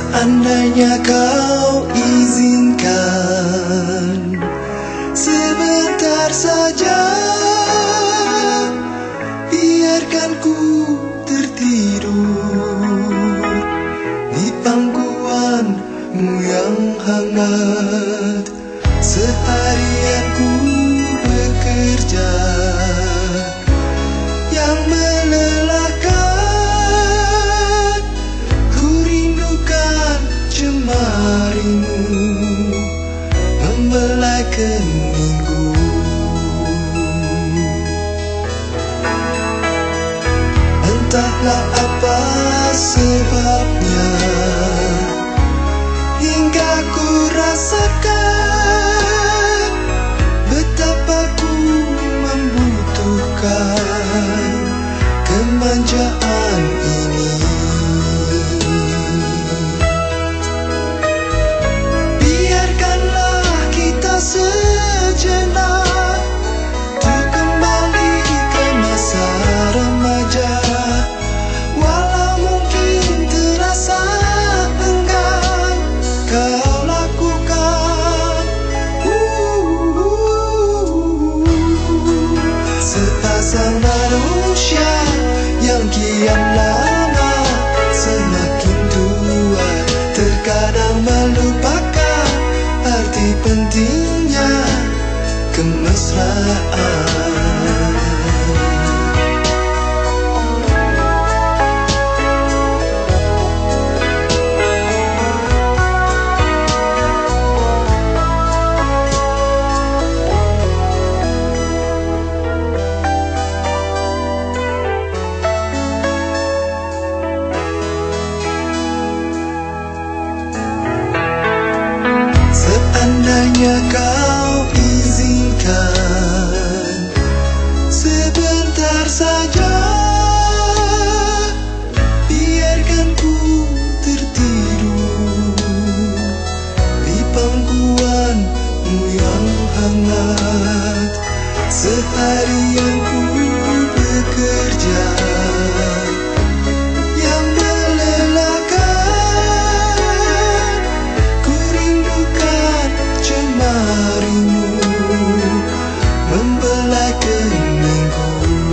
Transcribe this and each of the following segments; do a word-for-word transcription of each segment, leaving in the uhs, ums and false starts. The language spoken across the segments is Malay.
Seandainya kau izinkan sebentar saja, biarkan ku tertidur di pangkuanmu yang hangat. Seharian ku bekerja yang melelahkan, ku rindukan jemarimu membelai keningku. Entahlah apa sebabnya, hingga ku rasakan betapa ku membutuhkan kemanjaan ini. Biarkanlah kita sejenak untuk kembali ke masa remaja. Walau mungkin terasa enggan kau lakukan, uh, sepasang manusia yang kian lama semakin tua, terkadang melupakan arti pentingnya kemesraan. Seandainya kau izinkan sebentar saja, biarkan ku tertidur di pangkuanmu yang hangat. Seharian ku bekerja yang melelahkan, ku rindukan jemarimu membelai keningku.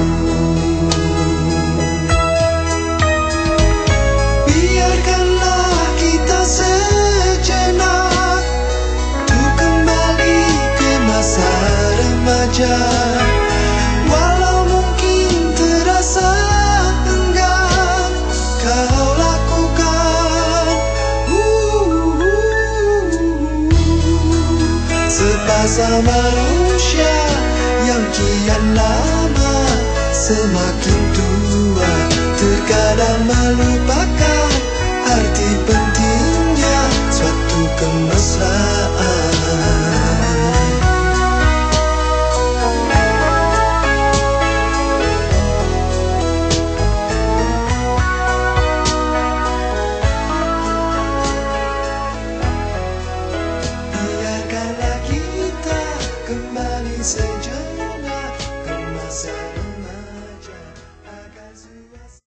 Biarkanlah kita sejenak untuk kembali ke masa remaja. Walau mungkin terasa enggan kau lakukan, uh, sepasang manusia yang kian lama semakin tua, terkadang malu